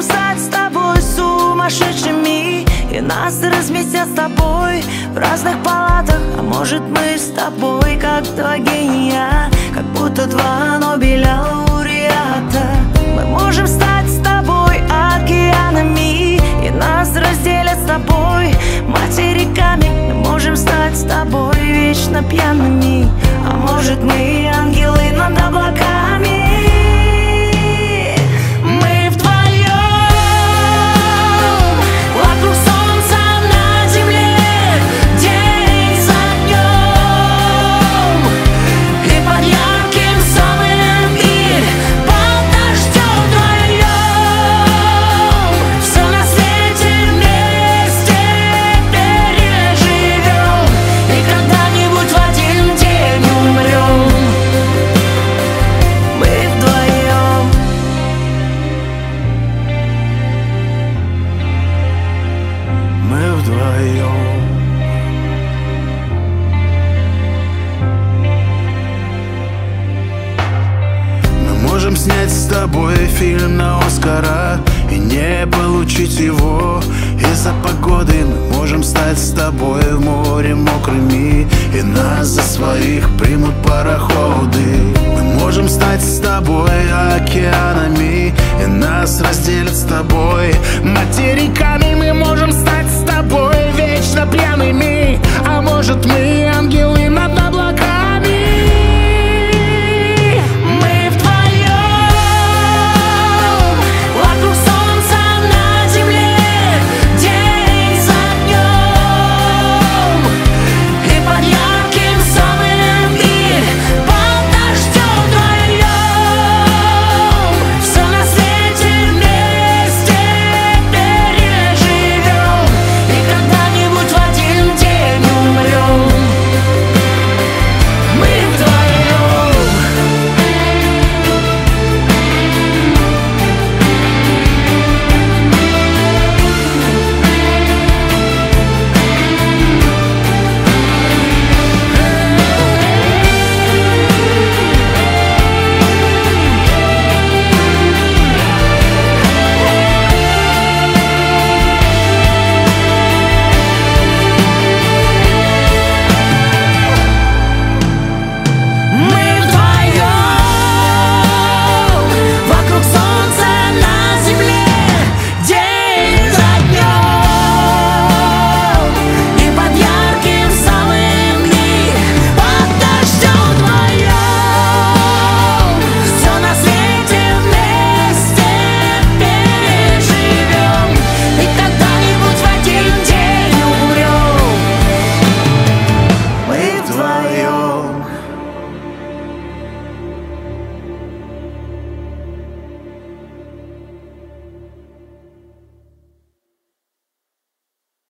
стать с тобой сумасшедшими, и нас разместят с тобой в разных палатах. А может, мы с тобой как два гения, как будто два Нобеля лауреата. Мы можем стать с тобой океанами, и нас разделят с тобой материками. Мы можем стать с тобой вечно пьяными, а может, мы ангелы над облаками. Можем снять с тобой фильм на Оскара и не получить его из-за погоды. Мы можем стать с тобой в море мокрыми, и нас за своих примут пароходы. Мы можем стать с тобой океанами, и нас разделят с тобой материками. Мы можем стать с тобой вечно пьяными, а может, мы ангелы